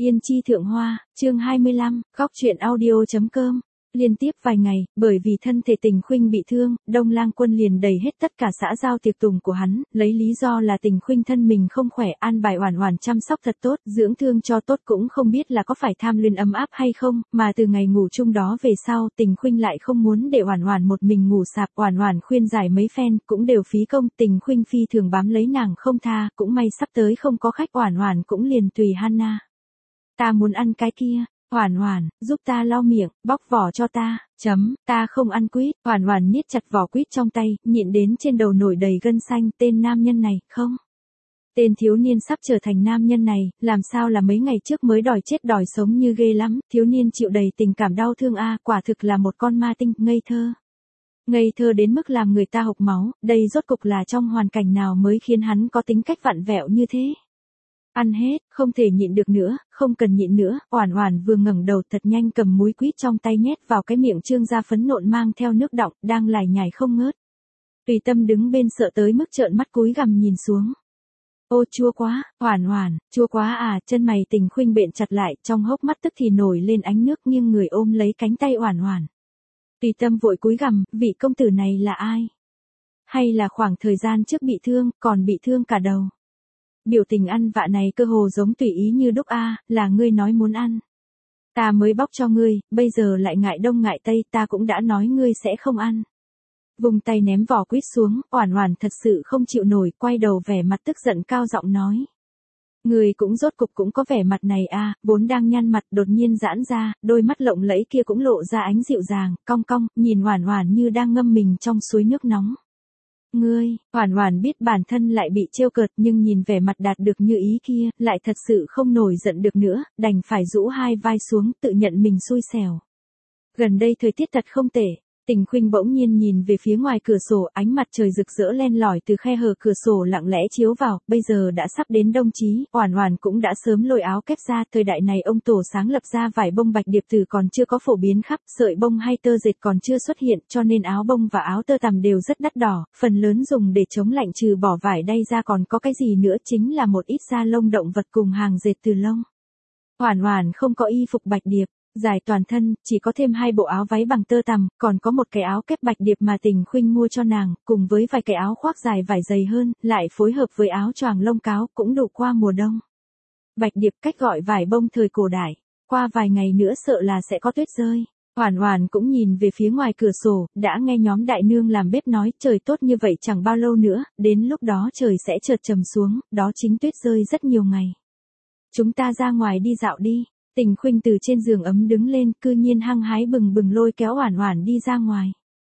Yên chi thượng hoa, chương 25, góc truyện audio.com. Liên tiếp vài ngày, bởi vì thân thể Tình Khuynh bị thương, Đông Lang Quân liền đầy hết tất cả xã giao tiệc tùng của hắn, lấy lý do là Tình Khuynh thân mình không khỏe, an bài Oản Oản chăm sóc thật tốt, dưỡng thương cho tốt, cũng không biết là có phải tham luyến ấm áp hay không, mà từ ngày ngủ chung đó về sau, Tình Khuynh lại không muốn để Oản Oản một mình ngủ sạp, Oản Oản khuyên giải mấy phen, cũng đều phí công, Tình Khuynh phi thường bám lấy nàng không tha, cũng may sắp tới không có khách, Oản Oản cũng liền tùy Hana. Ta muốn ăn cái kia. Oản Oản, giúp ta lau miệng, bóc vỏ cho ta, ta không ăn quýt. Oản Oản niết chặt vỏ quýt trong tay, nhịn đến trên đầu nổi đầy gân xanh, tên nam nhân này, không. Tên thiếu niên sắp trở thành nam nhân này, làm sao là mấy ngày trước mới đòi chết đòi sống như ghê lắm, thiếu niên chịu đầy tình cảm đau thương a, quả thực là một con ma tinh, ngây thơ. Ngây thơ đến mức làm người ta hộc máu, đây rốt cục là trong hoàn cảnh nào mới khiến hắn có tính cách vặn vẹo như thế. Ăn hết, không thể nhịn được nữa, không cần nhịn nữa, Oản Oản vừa ngẩng đầu thật nhanh cầm múi quýt trong tay nhét vào cái miệng trương ra phấn nộn mang theo nước đọng, đang lải nhải không ngớt. Tùy Tâm đứng bên sợ tới mức trợn mắt cúi gằm nhìn xuống. Ô chua quá, Oản Oản, chua quá à, chân mày Tình Khuynh bện chặt lại, trong hốc mắt tức thì nổi lên ánh nước, nghiêng người ôm lấy cánh tay Oản Oản. Tùy Tâm vội cúi gằm, vị công tử này là ai? Hay là khoảng thời gian trước bị thương, còn bị thương cả đầu? Biểu tình ăn vạ này cơ hồ giống tùy ý như đúc a, là ngươi nói muốn ăn. Ta mới bóc cho ngươi, bây giờ lại ngại đông ngại tây, ta cũng đã nói ngươi sẽ không ăn. Vùng tay ném vỏ quýt xuống, Oản Oản thật sự không chịu nổi, quay đầu vẻ mặt tức giận cao giọng nói. Ngươi cũng rốt cục cũng có vẻ mặt này a, vốn đang nhăn mặt đột nhiên giãn ra, đôi mắt lộng lẫy kia cũng lộ ra ánh dịu dàng, cong cong, nhìn Oản Oản như đang ngâm mình trong suối nước nóng. Ngươi, Oản Oản biết bản thân lại bị trêu cợt nhưng nhìn vẻ mặt đạt được như ý kia, lại thật sự không nổi giận được nữa, đành phải rũ hai vai xuống, tự nhận mình xui xẻo. Gần đây thời tiết thật không tệ. Tình Khuynh bỗng nhiên nhìn về phía ngoài cửa sổ, ánh mặt trời rực rỡ len lỏi từ khe hở cửa sổ lặng lẽ chiếu vào, bây giờ đã sắp đến đông chí, Oản Oản cũng đã sớm lôi áo kép ra, thời đại này ông tổ sáng lập ra vải bông bạch điệp tử còn chưa có phổ biến khắp, sợi bông hay tơ dệt còn chưa xuất hiện, cho nên áo bông và áo tơ tằm đều rất đắt đỏ, phần lớn dùng để chống lạnh trừ bỏ vải đay ra còn có cái gì nữa chính là một ít da lông động vật cùng hàng dệt từ lông. Oản Oản không có y phục bạch điệp dài toàn thân, chỉ có thêm 2 bộ áo váy bằng tơ tằm, còn có một cái áo kép bạch điệp mà Tình Khuynh mua cho nàng, cùng với vài cái áo khoác dài vải dày hơn, lại phối hợp với áo choàng lông cáo, cũng đủ qua mùa đông. Bạch điệp cách gọi vải bông thời cổ đại, qua vài ngày nữa sợ là sẽ có tuyết rơi. Oản Oản cũng nhìn về phía ngoài cửa sổ, đã nghe nhóm đại nương làm bếp nói, trời tốt như vậy chẳng bao lâu nữa, đến lúc đó trời sẽ chợt trầm xuống, đó chính tuyết rơi rất nhiều ngày. Chúng ta ra ngoài đi dạo đi. Tình Khuynh từ trên giường ấm đứng lên, cư nhiên hăng hái bừng bừng lôi kéo Oản Oản đi ra ngoài.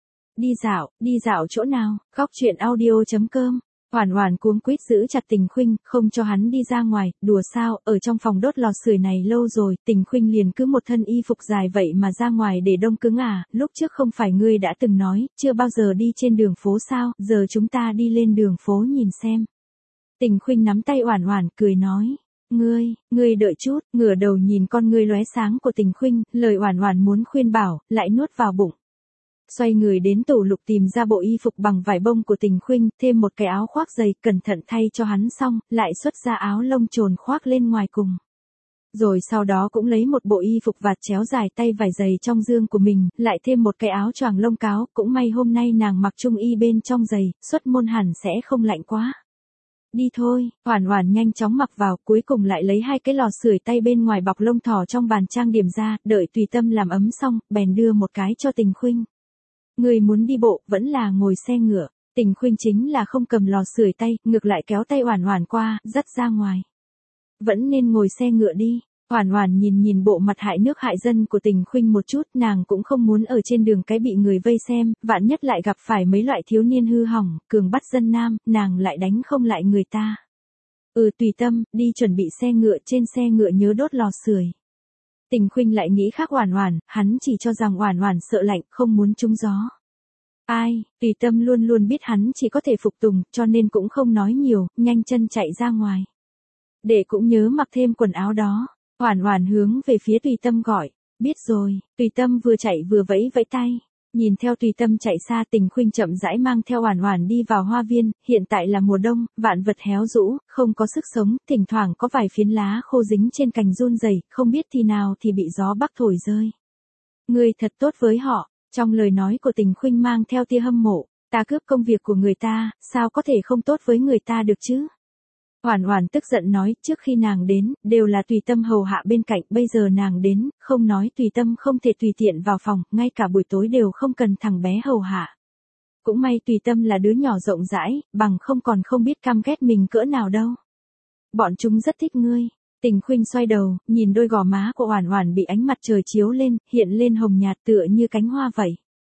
Đi dạo chỗ nào? Góc truyện audio.com. Oản Oản cuống quýt giữ chặt Tình Khuynh, không cho hắn đi ra ngoài, đùa sao, ở trong phòng đốt lò sưởi này lâu rồi, Tình Khuynh liền cứ một thân y phục dài vậy mà ra ngoài để đông cứng à, lúc trước không phải ngươi đã từng nói, chưa bao giờ đi trên đường phố sao, giờ chúng ta đi lên đường phố nhìn xem. Tình Khuynh nắm tay Oản Oản, cười nói. Ngươi đợi chút, ngửa đầu nhìn con ngươi lóe sáng của Tình Khuynh, lời Oản Oản muốn khuyên bảo, lại nuốt vào bụng. Xoay người đến tủ lục tìm ra bộ y phục bằng vải bông của Tình Khuynh, thêm một cái áo khoác dày, cẩn thận thay cho hắn xong, lại xuất ra áo lông trồn khoác lên ngoài cùng. Rồi sau đó cũng lấy một bộ y phục vạt chéo dài tay vải dày trong dương của mình, lại thêm một cái áo choàng lông cáo, cũng may hôm nay nàng mặc trung y bên trong giày, xuất môn hẳn sẽ không lạnh quá. Đi thôi, Oản Oản nhanh chóng mặc vào, cuối cùng lại lấy 2 cái lò sưởi tay bên ngoài bọc lông thỏ trong bàn trang điểm ra, đợi Tùy Tâm làm ấm xong, bèn đưa một cái cho Tình Khuynh. Người muốn đi bộ, vẫn là ngồi xe ngựa. Tình Khuynh chính là không cầm lò sưởi tay, ngược lại kéo tay Oản Oản qua, dắt ra ngoài. Vẫn nên ngồi xe ngựa đi. Oản Oản nhìn bộ mặt hại nước hại dân của Tình Khuynh một chút, nàng cũng không muốn ở trên đường cái bị người vây xem, vạn nhất lại gặp phải mấy loại thiếu niên hư hỏng, cường bắt dân nam, nàng lại đánh không lại người ta. Tùy Tâm, đi chuẩn bị xe ngựa, trên xe ngựa nhớ đốt lò sưởi. Tình Khuynh lại nghĩ khác Oản Oản, hắn chỉ cho rằng Oản Oản sợ lạnh, không muốn trúng gió. Tùy Tâm luôn luôn biết hắn chỉ có thể phục tùng, cho nên cũng không nói nhiều, nhanh chân chạy ra ngoài. Để cũng nhớ mặc thêm quần áo đó. Oản Oản hướng về phía Tùy Tâm gọi, biết rồi, Tùy Tâm vừa chạy vừa vẫy vẫy tay. Nhìn theo Tùy Tâm chạy xa, Tình Khuynh chậm rãi mang theo Oản Oản đi vào hoa viên, hiện tại là mùa đông, vạn vật héo rũ, không có sức sống, thỉnh thoảng có vài phiến lá khô dính trên cành run rẩy, không biết khi nào thì bị gió bắc thổi rơi. Ngươi thật tốt với họ, trong lời nói của Tình Khuynh mang theo tia hâm mộ, ta cướp công việc của người ta, sao có thể không tốt với người ta được chứ? Oản Oản tức giận nói, trước khi nàng đến, đều là Tùy Tâm hầu hạ bên cạnh, bây giờ nàng đến, không nói Tùy Tâm không thể tùy tiện vào phòng, ngay cả buổi tối đều không cần thằng bé hầu hạ. Cũng may Tùy Tâm là đứa nhỏ rộng rãi, bằng không còn không biết căm ghét mình cỡ nào đâu. Bọn chúng rất thích ngươi. Tình Khuynh xoay đầu, nhìn đôi gò má của Oản Oản bị ánh mặt trời chiếu lên, hiện lên hồng nhạt tựa như cánh hoa vậy.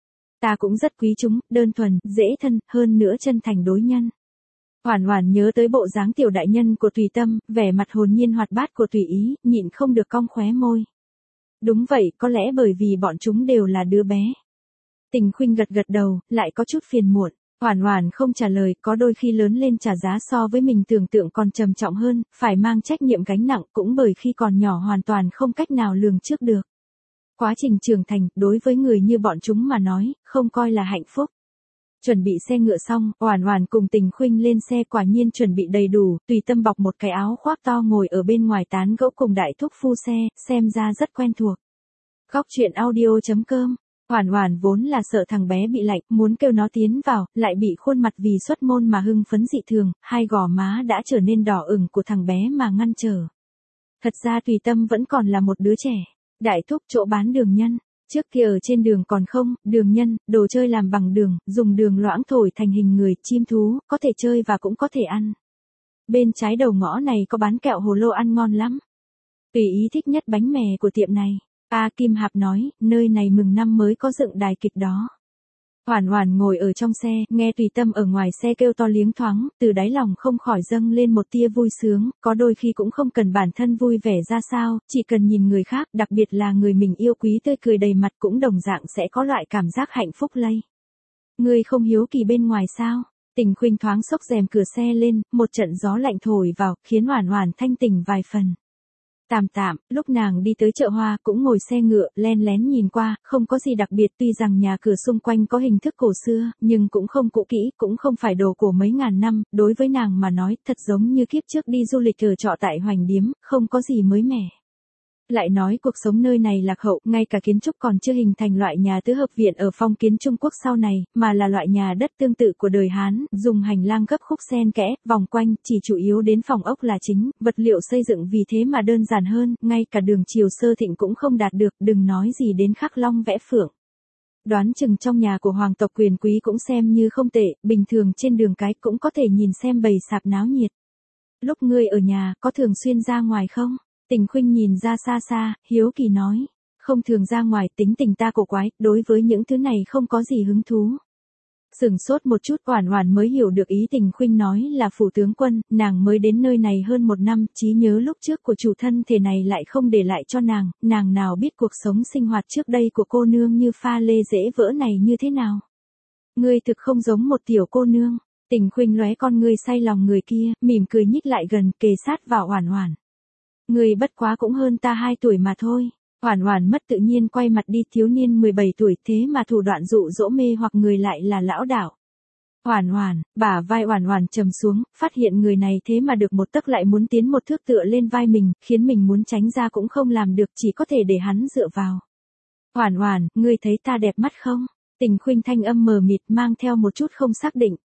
Ta cũng rất quý chúng, đơn thuần, dễ thân, hơn nữa chân thành đối nhân. Oản Oản nhớ tới bộ dáng tiểu đại nhân của Tùy Tâm, vẻ mặt hồn nhiên hoạt bát của Tùy Ý, nhịn không được cong khóe môi. Đúng vậy, có lẽ bởi vì bọn chúng đều là đứa bé. Tình Khuynh gật gật đầu, lại có chút phiền muộn. Oản Oản không trả lời, có đôi khi lớn lên trả giá so với mình tưởng tượng còn trầm trọng hơn, phải mang trách nhiệm gánh nặng, cũng bởi khi còn nhỏ hoàn toàn không cách nào lường trước được. Quá trình trưởng thành, đối với người như bọn chúng mà nói, không coi là hạnh phúc. Chuẩn bị xe ngựa xong, Oản Oản cùng Tình Khuynh lên xe, quả nhiên chuẩn bị đầy đủ, Tùy Tâm bọc một cái áo khoác to ngồi ở bên ngoài tán gẫu cùng đại thúc phu xe, xem ra rất quen thuộc. Góc truyện audio.com. Oản Oản vốn là sợ thằng bé bị lạnh, muốn kêu nó tiến vào, lại bị khuôn mặt vì xuất môn mà hưng phấn dị thường, hai gò má đã trở nên đỏ ửng của thằng bé mà ngăn trở. Thật ra Tùy Tâm vẫn còn là một đứa trẻ. Đại thúc chỗ bán đường nhân. Trước kia ở trên đường còn không, đường nhân, đồ chơi làm bằng đường, dùng đường loãng thổi thành hình người, chim thú, có thể chơi và cũng có thể ăn. Bên trái đầu ngõ này có bán kẹo hồ lô ăn ngon lắm. Tùy Ý thích nhất bánh mè của tiệm này. A Kim Hạp nói, nơi này mừng năm mới có dựng đài kịch đó. Oản Oản ngồi ở trong xe, nghe Tùy Tâm ở ngoài xe kêu to liếng thoáng, từ đáy lòng không khỏi dâng lên một tia vui sướng, có đôi khi cũng không cần bản thân vui vẻ ra sao, chỉ cần nhìn người khác, đặc biệt là người mình yêu quý tươi cười đầy mặt cũng đồng dạng sẽ có loại cảm giác hạnh phúc lây. Ngươi không hiếu kỳ bên ngoài sao? Tình Khuynh thoáng xốc rèm cửa xe lên, một trận gió lạnh thổi vào, khiến Oản Oản thanh tỉnh vài phần. Tạm tạm, lúc nàng đi tới chợ hoa cũng ngồi xe ngựa, len lén nhìn qua, không có gì đặc biệt, tuy rằng nhà cửa xung quanh có hình thức cổ xưa, nhưng cũng không cũ kỹ, cũng không phải đồ cổ mấy ngàn năm, đối với nàng mà nói, thật giống như kiếp trước đi du lịch ở trọ tại Hoành Điếm, không có gì mới mẻ. Lại nói cuộc sống nơi này lạc hậu, ngay cả kiến trúc còn chưa hình thành loại nhà tứ hợp viện ở phong kiến Trung Quốc sau này, mà là loại nhà đất tương tự của đời Hán, dùng hành lang gấp khúc xen kẽ, vòng quanh, chỉ chủ yếu đến phòng ốc là chính, vật liệu xây dựng vì thế mà đơn giản hơn, ngay cả đường chiều sơ thịnh cũng không đạt được, đừng nói gì đến khắc long vẽ phượng. Đoán chừng trong nhà của hoàng tộc quyền quý cũng xem như không tệ, bình thường trên đường cái cũng có thể nhìn xem bầy sạp náo nhiệt. Lúc ngươi ở nhà, có thường xuyên ra ngoài không? Tình Khuynh nhìn ra xa xa, hiếu kỳ nói. Không thường ra ngoài, tính tình ta cổ quái, đối với những thứ này không có gì hứng thú. Sửng sốt một chút, Oản Oản mới hiểu được ý Tình Khuynh nói là phủ tướng quân, nàng mới đến nơi này hơn một năm, trí nhớ lúc trước của chủ thân thể này lại không để lại cho nàng nào biết cuộc sống sinh hoạt trước đây của cô nương như pha lê dễ vỡ này như thế nào. Ngươi thực không giống một tiểu cô nương. Tình Khuynh lóe con ngươi say lòng người kia, mỉm cười nhích lại gần, kề sát vào Oản Oản. Ngươi bất quá cũng hơn ta 2 tuổi mà thôi. Oản Oản mất tự nhiên quay mặt đi, thiếu niên 17 tuổi thế mà thủ đoạn dụ dỗ mê hoặc người lại là lão đạo. Oản Oản, bả vai Oản Oản trầm xuống, phát hiện người này thế mà được một tấc lại muốn tiến một thước tựa lên vai mình, khiến mình muốn tránh ra cũng không làm được, chỉ có thể để hắn dựa vào. Oản Oản, ngươi thấy ta đẹp mắt không? Tình Khuynh thanh âm mờ mịt mang theo một chút không xác định.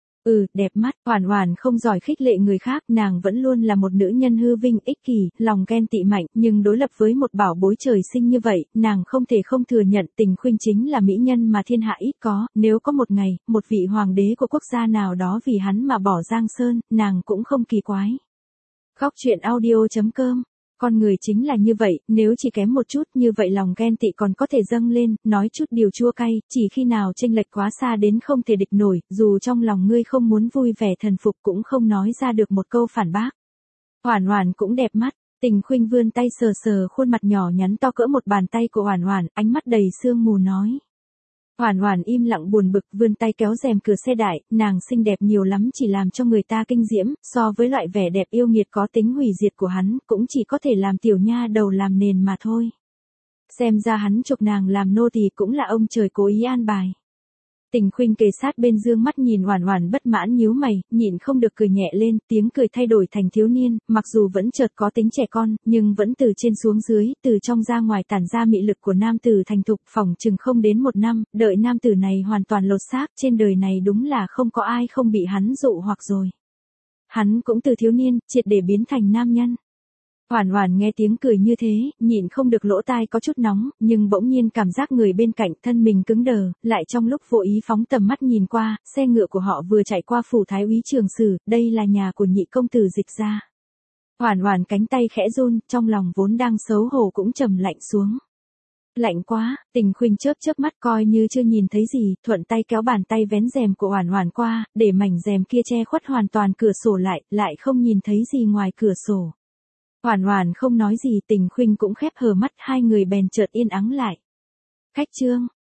Đẹp mắt. Oản Oản không giỏi khích lệ người khác, nàng vẫn luôn là một nữ nhân hư vinh, ích kỷ, lòng ghen tị mạnh, nhưng đối lập với một bảo bối trời sinh như vậy, nàng không thể không thừa nhận Tình Khuynh chính là mỹ nhân mà thiên hạ ít có, nếu có một ngày, một vị hoàng đế của quốc gia nào đó vì hắn mà bỏ Giang Sơn, nàng cũng không kỳ quái. Góc truyện audio.com. Con người chính là như vậy, nếu chỉ kém một chút như vậy lòng ghen tị còn có thể dâng lên, nói chút điều chua cay, chỉ khi nào chênh lệch quá xa đến không thể địch nổi, dù trong lòng ngươi không muốn vui vẻ thần phục cũng không nói ra được một câu phản bác. Oản Oản cũng đẹp mắt. Tình Khuynh vươn tay sờ sờ khuôn mặt nhỏ nhắn to cỡ một bàn tay của Oản Oản, ánh mắt đầy sương mù nói. Oản Oản im lặng buồn bực, vươn tay kéo rèm cửa xe đại, nàng xinh đẹp nhiều lắm chỉ làm cho người ta kinh diễm, so với loại vẻ đẹp yêu nghiệt có tính hủy diệt của hắn, cũng chỉ có thể làm tiểu nha đầu làm nền mà thôi. Xem ra hắn chụp nàng làm nô tỳ cũng là ông trời cố ý an bài. Tình Khuynh kề sát bên dương mắt nhìn Oản Oản bất mãn nhíu mày, nhịn không được cười nhẹ lên, tiếng cười thay đổi thành thiếu niên, mặc dù vẫn chợt có tính trẻ con, nhưng vẫn từ trên xuống dưới, từ trong ra ngoài tản ra mị lực của nam tử thành thục, phỏng chừng không đến 1 năm, đợi nam tử này hoàn toàn lột xác, trên đời này đúng là không có ai không bị hắn dụ hoặc rồi. Hắn cũng từ thiếu niên, triệt để biến thành nam nhân. Oản Oản nghe tiếng cười như thế, nhịn không được lỗ tai có chút nóng, nhưng bỗng nhiên cảm giác người bên cạnh thân mình cứng đờ, lại trong lúc vô ý phóng tầm mắt nhìn qua, xe ngựa của họ vừa chạy qua phủ Thái úy Trường Sử, đây là nhà của nhị công tử Dịch gia. Oản Oản cánh tay khẽ run, trong lòng vốn đang xấu hổ cũng trầm lạnh xuống. Lạnh quá, Tình Khuynh chớp mắt coi như chưa nhìn thấy gì, thuận tay kéo bàn tay vén rèm của Oản Oản qua, để mảnh rèm kia che khuất hoàn toàn cửa sổ lại không nhìn thấy gì ngoài cửa sổ. Oản Oản không nói gì, Tình Khuynh cũng khép hờ mắt, hai người bèn chợt yên ắng lại. Khách Trương,